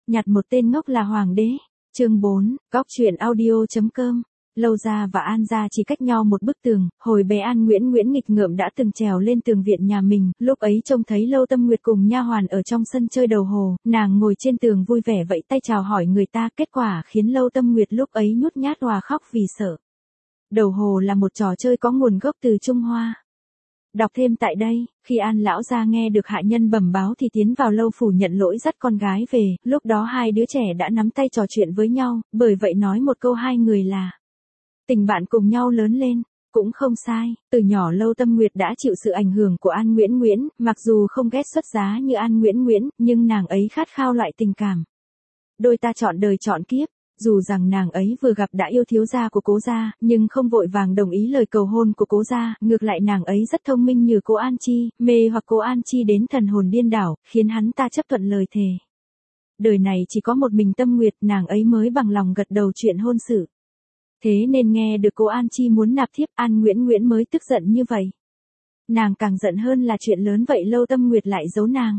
Nhặt một tên ngốc là hoàng đế. Chương 4, Góc truyện audio.com. Lâu Gia và An Gia chỉ cách nhau một bức tường, hồi bé An Nguyễn nghịch ngợm đã từng trèo lên tường viện nhà mình, lúc ấy trông thấy Lâu Tâm Nguyệt cùng nha hoàn ở trong sân chơi đầu hồ, nàng ngồi trên tường vui vẻ vẫy tay chào hỏi người ta, kết quả khiến Lâu Tâm Nguyệt lúc ấy nhút nhát òa khóc vì sợ. Đầu hồ là một trò chơi có nguồn gốc từ Trung Hoa. Đọc thêm tại đây, khi An lão gia nghe được hạ nhân bẩm báo thì tiến vào lâu phủ nhận lỗi dắt con gái về, lúc đó hai đứa trẻ đã nắm tay trò chuyện với nhau, bởi vậy nói một câu hai người là tình bạn cùng nhau lớn lên, cũng không sai, từ nhỏ Lâu Tâm Nguyệt đã chịu sự ảnh hưởng của An Nguyễn, mặc dù không ghét xuất giá như An Nguyễn, nhưng nàng ấy khát khao loại tình cảm. Đôi ta chọn đời chọn kiếp. Dù rằng nàng ấy vừa gặp đã yêu thiếu gia của Cố gia, nhưng không vội vàng đồng ý lời cầu hôn của Cố gia, ngược lại nàng ấy rất thông minh như Cố An Chi, mê hoặc Cố An Chi đến thần hồn điên đảo, khiến hắn ta chấp thuận lời thề. Đời này chỉ có một mình Tâm Nguyệt, nàng ấy mới bằng lòng gật đầu chuyện hôn sự. Thế nên nghe được Cố An Chi muốn nạp thiếp, An Nguyễn mới tức giận như vậy. Nàng càng giận hơn là chuyện lớn vậy Lâu Tâm Nguyệt lại giấu nàng.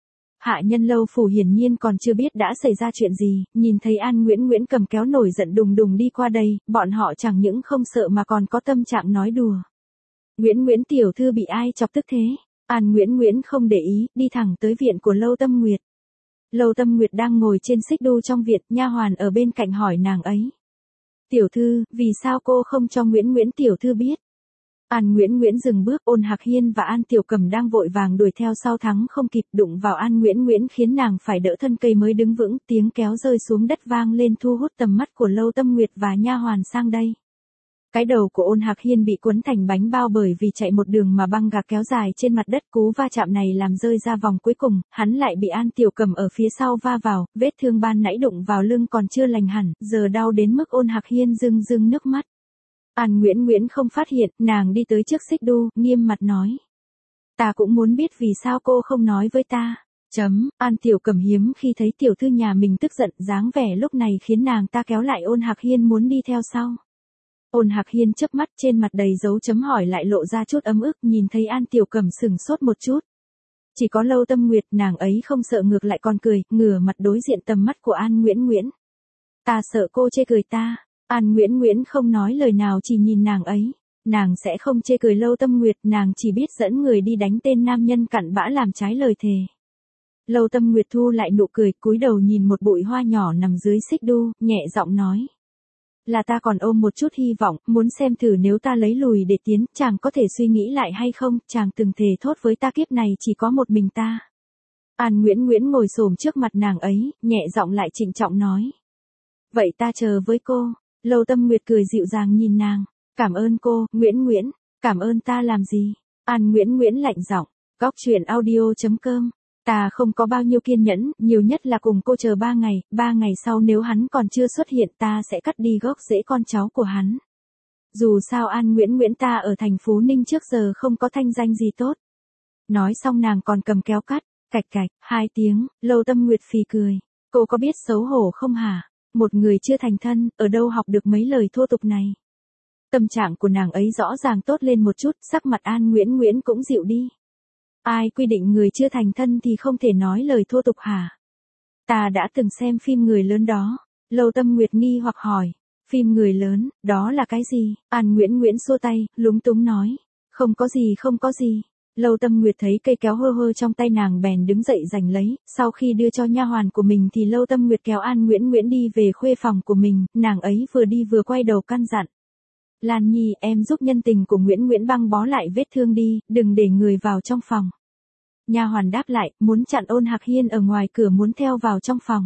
Hạ nhân lâu phủ hiển nhiên còn chưa biết đã xảy ra chuyện gì, nhìn thấy An Nguyễn cầm kéo nổi giận đùng đùng đi qua đây, bọn họ chẳng những không sợ mà còn có tâm trạng nói đùa. Nguyễn tiểu thư bị ai chọc tức thế? An Nguyễn không để ý, đi thẳng tới viện của Lâu Tâm Nguyệt. Lâu Tâm Nguyệt đang ngồi trên xích đu trong viện, nha hoàn ở bên cạnh hỏi nàng ấy. Tiểu thư, vì sao cô không cho Nguyễn tiểu thư biết? An Nguyễn dừng bước, Ôn Hạc Hiên và An Tiểu Cầm đang vội vàng đuổi theo sau thắng không kịp, đụng vào An Nguyễn khiến nàng phải đỡ thân cây mới đứng vững, tiếng kéo rơi xuống đất vang lên thu hút tầm mắt của Lâu Tâm Nguyệt và nha hoàn sang đây. Cái đầu của Ôn Hạc Hiên bị cuốn thành bánh bao bởi vì chạy một đường mà băng gạc kéo dài trên mặt đất, cú va chạm này làm rơi ra vòng cuối cùng, hắn lại bị An Tiểu Cầm ở phía sau va vào, vết thương ban nãy đụng vào lưng còn chưa lành hẳn, giờ đau đến mức Ôn Hạc Hiên rưng nước mắt. An Nguyễn không phát hiện, nàng đi tới trước xích đu, nghiêm mặt nói. Ta cũng muốn biết vì sao cô không nói với ta. An Tiểu Cầm hiếm khi thấy tiểu thư nhà mình tức giận, dáng vẻ lúc này khiến nàng ta kéo lại Ôn Hạc Hiên muốn đi theo sau. Ôn Hạc Hiên chớp mắt, trên mặt đầy dấu chấm hỏi lại lộ ra chút ấm ức, nhìn thấy An Tiểu Cầm sừng sốt một chút. Chỉ có Lâu Tâm Nguyệt, nàng ấy không sợ ngược lại còn cười, ngửa mặt đối diện tầm mắt của An Nguyễn. Ta sợ cô chê cười ta. An Nguyễn không nói lời nào, chỉ nhìn nàng ấy. Nàng sẽ không chê cười Lâu Tâm Nguyệt, nàng chỉ biết dẫn người đi đánh tên nam nhân cặn bã làm trái lời thề. Lâu Tâm Nguyệt thu lại nụ cười, cúi đầu nhìn một bụi hoa nhỏ nằm dưới xích đu, nhẹ giọng nói. Là ta còn ôm một chút hy vọng, muốn xem thử nếu ta lấy lùi để tiến, chàng có thể suy nghĩ lại hay không, chàng từng thề thốt với ta kiếp này chỉ có một mình ta. An Nguyễn ngồi xổm trước mặt nàng ấy, nhẹ giọng lại trịnh trọng nói. Vậy ta chờ với cô. Lâu Tâm Nguyệt cười dịu dàng nhìn nàng. Cảm ơn cô, Nguyễn. Cảm ơn ta làm gì? An Nguyễn lạnh giọng. Góc truyện audio.com. Ta không có bao nhiêu kiên nhẫn, nhiều nhất là cùng cô chờ 3 ngày, 3 ngày sau nếu hắn còn chưa xuất hiện ta sẽ cắt đi gốc rễ con cháu của hắn. Dù sao An Nguyễn ta ở thành Phú Ninh trước giờ không có thanh danh gì tốt. Nói xong nàng còn cầm kéo cắt, cạch, 2 tiếng, Lâu Tâm Nguyệt phì cười. Cô có biết xấu hổ không hả? Một người chưa thành thân, ở đâu học được mấy lời thô tục này. Tâm trạng của nàng ấy rõ ràng tốt lên một chút, sắc mặt An Nguyễn cũng dịu đi. Ai quy định người chưa thành thân thì không thể nói lời thô tục hả? Ta đã từng xem phim người lớn đó. Lâu Tâm Nguyệt nghi hoặc hỏi. Phim người lớn, đó là cái gì? An Nguyễn xua tay, lúng túng nói. Không có gì. Lâu Tâm Nguyệt thấy cây kéo hơ trong tay nàng bèn đứng dậy giành lấy, sau khi đưa cho nha hoàn của mình thì Lâu Tâm Nguyệt kéo An Nguyễn đi về khuê phòng của mình, nàng ấy vừa đi vừa quay đầu căn dặn. Lan Nhi, em giúp nhân tình của Nguyễn băng bó lại vết thương đi, đừng để người vào trong phòng. Nha hoàn đáp lại, muốn chặn Ôn Hạc Hiên ở ngoài cửa muốn theo vào trong phòng.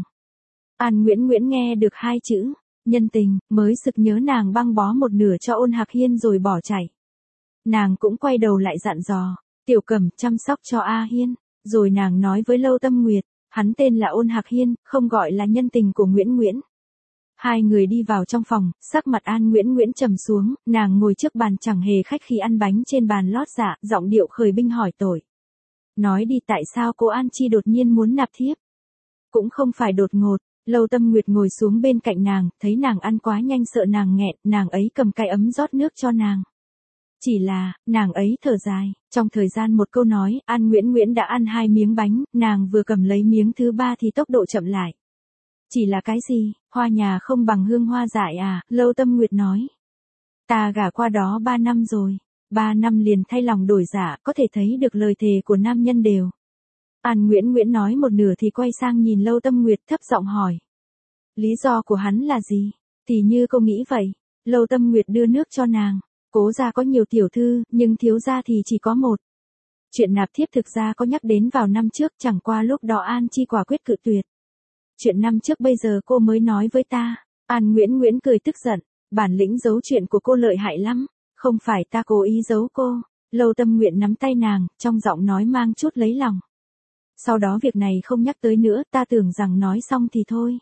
An Nguyễn nghe được 2 chữ, nhân tình, mới sực nhớ nàng băng bó một nửa cho Ôn Hạc Hiên rồi bỏ chạy. Nàng cũng quay đầu lại dặn dò. Tiểu Cầm, chăm sóc cho A Hiên. Rồi nàng nói với Lâu Tâm Nguyệt, hắn tên là Ôn Hạc Hiên, không gọi là nhân tình của Nguyễn. Hai người đi vào trong phòng, sắc mặt An Nguyễn trầm xuống, nàng ngồi trước bàn chẳng hề khách khí ăn bánh trên bàn lót dạ, giọng điệu khởi binh hỏi tội. Nói đi, tại sao cô An Chi đột nhiên muốn nạp thiếp? Cũng không phải đột ngột. Lâu Tâm Nguyệt ngồi xuống bên cạnh nàng, thấy nàng ăn quá nhanh sợ nàng nghẹn, nàng ấy cầm cái ấm rót nước cho nàng. Chỉ là, nàng ấy thở dài, trong thời gian một câu nói, An Nguyễn đã ăn 2 miếng bánh, nàng vừa cầm lấy miếng thứ 3 thì tốc độ chậm lại. Chỉ là cái gì, hoa nhà không bằng hương hoa dại à, Lâu Tâm Nguyệt nói. Ta gả qua đó 3 năm rồi, 3 năm liền thay lòng đổi dạ, có thể thấy được lời thề của nam nhân đều. An Nguyễn Nguyễn nói một nửa thì quay sang nhìn Lâu Tâm Nguyệt thấp giọng hỏi. Lý do của hắn là gì? Thì như cô nghĩ vậy. Lâu Tâm Nguyệt đưa nước cho nàng. Cố gia có nhiều tiểu thư, nhưng thiếu gia thì chỉ có một. Chuyện nạp thiếp thực ra có nhắc đến vào năm trước, chẳng qua lúc đó An Chi quả quyết cự tuyệt. Chuyện năm trước bây giờ cô mới nói với ta. An Nguyễn Nguyễn cười tức giận. Bản lĩnh giấu chuyện của cô lợi hại lắm. Không phải ta cố ý giấu cô. Lâu Tâm Nguyệt nắm tay nàng, trong giọng nói mang chút lấy lòng. Sau đó việc này không nhắc tới nữa, ta tưởng rằng nói xong thì thôi.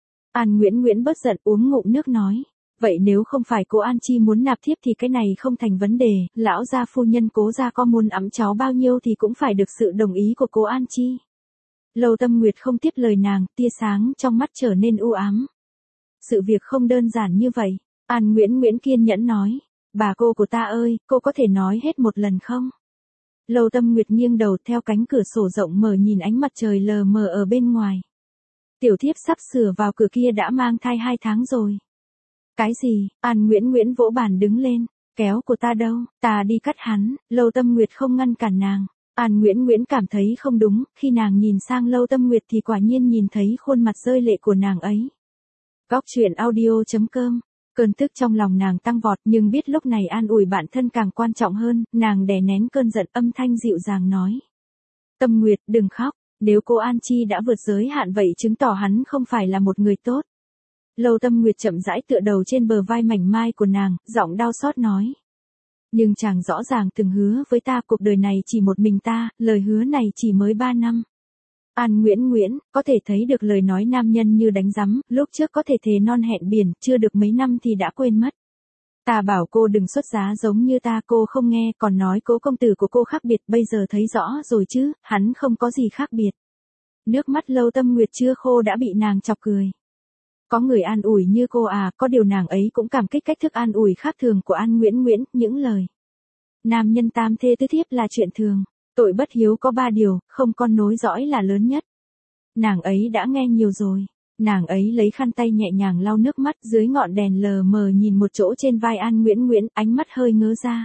An Nguyễn Nguyễn bớt giận uống ngụm nước nói. Vậy nếu không phải cô An Chi muốn nạp thiếp thì cái này không thành vấn đề, lão gia phu nhân Cố gia có muốn ẵm cháu bao nhiêu thì cũng phải được sự đồng ý của cô An Chi. Lâu Tâm Nguyệt không tiếp lời nàng, tia sáng trong mắt trở nên u ám. Sự việc không đơn giản như vậy, An Nguyễn Nguyễn kiên nhẫn nói. Bà cô của ta ơi, cô có thể nói hết một lần không? Lâu Tâm Nguyệt nghiêng đầu theo cánh cửa sổ rộng mở nhìn ánh mặt trời lờ mờ ở bên ngoài. Tiểu thiếp sắp sửa vào cửa kia đã mang thai 2 tháng rồi. Cái gì? An Nguyễn Nguyễn vỗ bàn đứng lên. Kéo của ta đâu? Ta đi cắt hắn. Lâu Tâm Nguyệt không ngăn cản nàng. An Nguyễn Nguyễn cảm thấy không đúng, khi nàng nhìn sang Lâu Tâm Nguyệt thì quả nhiên nhìn thấy khuôn mặt rơi lệ của nàng ấy. Góc truyện audio.com. Cơn tức trong lòng nàng tăng vọt, nhưng biết lúc này an ủi bản thân càng quan trọng hơn, nàng đè nén cơn giận, âm thanh dịu dàng nói. Tâm Nguyệt, đừng khóc, nếu cô An Chi đã vượt giới hạn vậy chứng tỏ hắn không phải là một người tốt. Lâu Tâm Nguyệt chậm rãi tựa đầu trên bờ vai mảnh mai của nàng, giọng đau xót nói. Nhưng chàng rõ ràng từng hứa với ta cuộc đời này chỉ một mình ta, lời hứa này chỉ mới 3 năm. An Nguyễn Nguyễn, có thể thấy được lời nói nam nhân như đánh rắm, lúc trước có thể thề non hẹn biển, chưa được mấy năm thì đã quên mất. Ta bảo cô đừng xuất giá giống như ta, cô không nghe, còn nói Cố công tử của cô khác biệt, bây giờ thấy rõ rồi chứ, hắn không có gì khác biệt. Nước mắt Lâu Tâm Nguyệt chưa khô đã bị nàng chọc cười. Có người an ủi như cô à, có điều nàng ấy cũng cảm kích cách thức an ủi khác thường của An Nguyễn Nguyễn, những lời. Nam nhân tam thê tứ thiếp là chuyện thường, tội bất hiếu có 3 điều, không con nối dõi là lớn nhất. Nàng ấy đã nghe nhiều rồi, nàng ấy lấy khăn tay nhẹ nhàng lau nước mắt dưới ngọn đèn lờ mờ nhìn một chỗ trên vai An Nguyễn Nguyễn, ánh mắt hơi ngớ ra.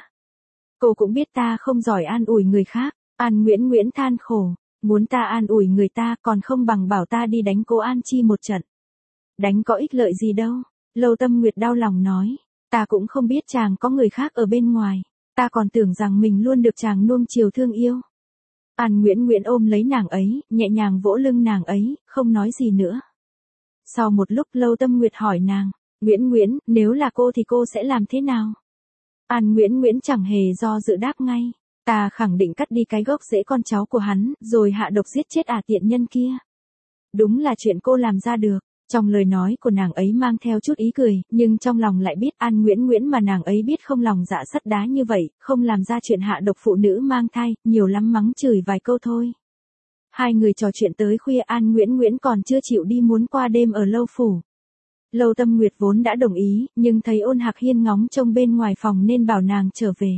Cô cũng biết ta không giỏi an ủi người khác, An Nguyễn Nguyễn than khổ, muốn ta an ủi người ta còn không bằng bảo ta đi đánh cô An Chi một trận. Đánh có ích lợi gì đâu, Lâu Tâm Nguyệt đau lòng nói, ta cũng không biết chàng có người khác ở bên ngoài, ta còn tưởng rằng mình luôn được chàng nuông chiều thương yêu. An Nguyễn Nguyễn ôm lấy nàng ấy, nhẹ nhàng vỗ lưng nàng ấy, không nói gì nữa. Sau một lúc Lâu Tâm Nguyệt hỏi nàng, Nguyễn Nguyễn, nếu là cô thì cô sẽ làm thế nào? An Nguyễn Nguyễn chẳng hề do dự đáp ngay, ta khẳng định cắt đi cái gốc rễ con cháu của hắn, rồi hạ độc giết chết tiện nhân kia. Đúng là chuyện cô làm ra được. Trong lời nói của nàng ấy mang theo chút ý cười, nhưng trong lòng lại biết An Nguyễn Nguyễn mà nàng ấy biết không lòng dạ sắt đá như vậy, không làm ra chuyện hạ độc phụ nữ mang thai, nhiều lắm mắng chửi vài câu thôi. Hai người trò chuyện tới khuya, An Nguyễn Nguyễn còn chưa chịu đi, muốn qua đêm ở Lâu phủ. Lâu Tâm Nguyệt vốn đã đồng ý, nhưng thấy Ôn Hạc Hiên ngóng trông bên ngoài phòng nên bảo nàng trở về.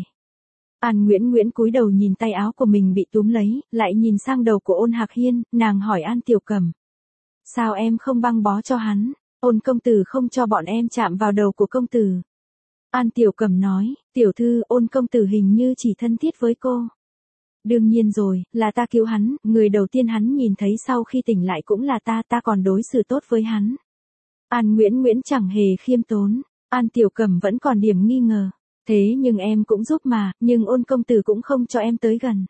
An Nguyễn Nguyễn cúi đầu nhìn tay áo của mình bị túm lấy, lại nhìn sang đầu của Ôn Hạc Hiên, nàng hỏi An Tiểu Cẩm. Sao em không băng bó cho hắn? Ôn công tử không cho bọn em chạm vào đầu của công tử. An Tiểu Cẩm nói, tiểu thư, Ôn công tử hình như chỉ thân thiết với cô. Đương nhiên rồi, là ta cứu hắn, người đầu tiên hắn nhìn thấy sau khi tỉnh lại cũng là ta còn đối xử tốt với hắn. An Nguyễn Nguyễn chẳng hề khiêm tốn, An Tiểu Cẩm vẫn còn điểm nghi ngờ. Thế nhưng em cũng giúp mà, nhưng Ôn công tử cũng không cho em tới gần.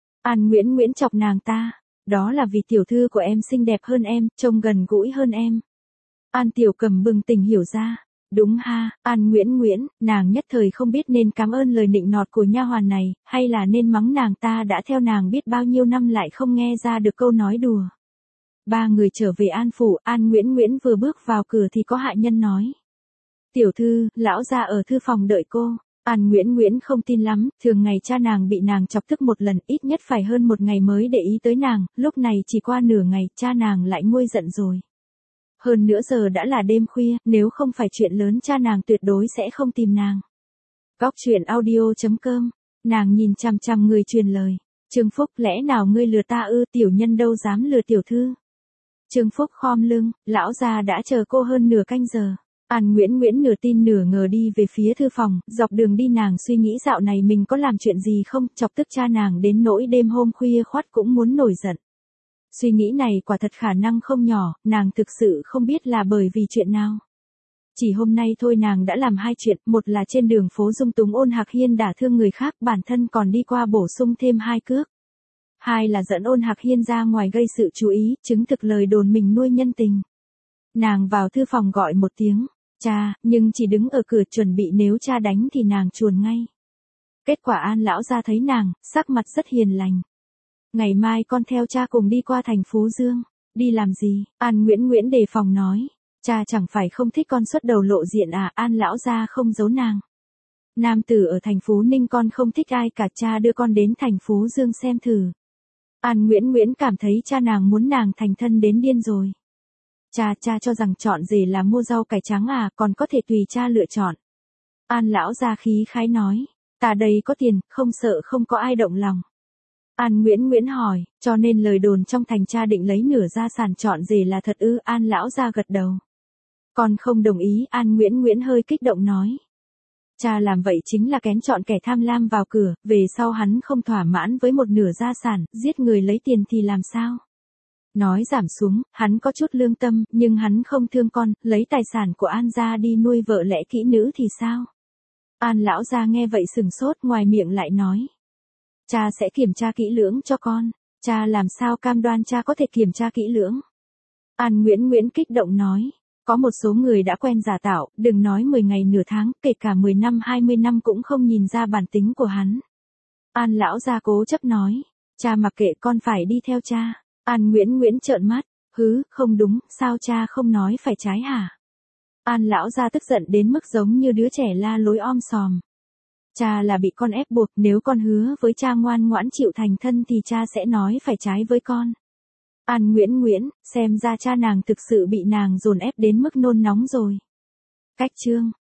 An Nguyễn Nguyễn chọc nàng ta. Đó là vì tiểu thư của em xinh đẹp hơn em, trông gần gũi hơn em. An Tiểu Cẩm bừng tỉnh hiểu ra. Đúng ha, An Nguyễn Nguyễn, nàng nhất thời không biết nên cảm ơn lời nịnh nọt của nha hoàn này, hay là nên mắng nàng ta đã theo nàng biết bao nhiêu năm lại không nghe ra được câu nói đùa. Ba người trở về An phủ, An Nguyễn Nguyễn vừa bước vào cửa thì có hạ nhân nói. Tiểu thư, lão gia ở thư phòng đợi cô. An Nguyễn Nguyễn không tin lắm, thường ngày cha nàng bị nàng chọc tức một lần, ít nhất phải hơn một ngày mới để ý tới nàng, lúc này chỉ qua nửa ngày, cha nàng lại nguôi giận rồi. Hơn nữa giờ đã là đêm khuya, nếu không phải chuyện lớn cha nàng tuyệt đối sẽ không tìm nàng. Góc truyện audio.com, nàng nhìn chằm chằm người truyền lời. Trương Phúc, lẽ nào ngươi lừa ta ư? Tiểu nhân đâu dám lừa tiểu thư. Trương Phúc khom lưng, lão gia đã chờ cô hơn nửa canh giờ. An Nguyễn Nguyễn nửa tin nửa ngờ đi về phía thư phòng, dọc đường đi nàng suy nghĩ dạo này mình có làm chuyện gì không, chọc tức cha nàng đến nỗi đêm hôm khuya khoắt cũng muốn nổi giận. Suy nghĩ này quả thật khả năng không nhỏ, nàng thực sự không biết là bởi vì chuyện nào. Chỉ hôm nay thôi nàng đã làm hai chuyện, một là trên đường phố dung túng Ôn Hạc Hiên đả thương người khác, bản thân còn đi qua bổ sung thêm 2 cước. Hai là dẫn Ôn Hạc Hiên ra ngoài gây sự chú ý, chứng thực lời đồn mình nuôi nhân tình. Nàng vào thư phòng gọi một tiếng, cha, nhưng chỉ đứng ở cửa chuẩn bị nếu cha đánh thì nàng chuồn ngay. Kết quả An lão gia thấy nàng, sắc mặt rất hiền lành. Ngày mai con theo cha cùng đi qua thành Phú Dương. Đi làm gì? An Nguyễn Nguyễn đề phòng nói. Cha chẳng phải không thích con xuất đầu lộ diện à? An lão gia không giấu nàng. Nam tử ở thành Phú Ninh con không thích ai cả, cha đưa con đến thành Phú Dương xem thử. An Nguyễn Nguyễn cảm thấy cha nàng muốn nàng thành thân đến điên rồi. Cha cho rằng chọn rể là mua rau cải trắng à, còn có thể tùy cha lựa chọn. An lão gia khí khái nói. Ta đây có tiền, không sợ không có ai động lòng. An Nguyễn Nguyễn hỏi, cho nên lời đồn trong thành cha định lấy nửa gia sản chọn rể là thật ư? An lão gia gật đầu. Con không đồng ý. An Nguyễn Nguyễn hơi kích động nói. Cha làm vậy chính là kén chọn kẻ tham lam vào cửa, về sau hắn không thỏa mãn với một nửa gia sản, giết người lấy tiền thì làm sao? Nói giảm xuống, hắn có chút lương tâm, nhưng hắn không thương con, lấy tài sản của An gia đi nuôi vợ lẽ kỹ nữ thì sao? An lão gia nghe vậy sừng sốt, ngoài miệng lại nói. Cha sẽ kiểm tra kỹ lưỡng cho con. Cha làm sao cam đoan cha có thể kiểm tra kỹ lưỡng? An Nguyễn Nguyễn kích động nói. Có một số người đã quen giả tạo, đừng nói 10 ngày nửa tháng, kể cả 10 năm 20 năm cũng không nhìn ra bản tính của hắn. An lão gia cố chấp nói. Cha mặc kệ, con phải đi theo cha. An Nguyễn Nguyễn trợn mắt. Hứ, không đúng, sao cha không nói phải trái hả? An lão gia tức giận đến mức giống như đứa trẻ la lối om sòm. Cha là bị con ép buộc, nếu con hứa với cha ngoan ngoãn chịu thành thân thì cha sẽ nói phải trái với con. An Nguyễn Nguyễn, xem ra cha nàng thực sự bị nàng dồn ép đến mức nôn nóng rồi. Cách chương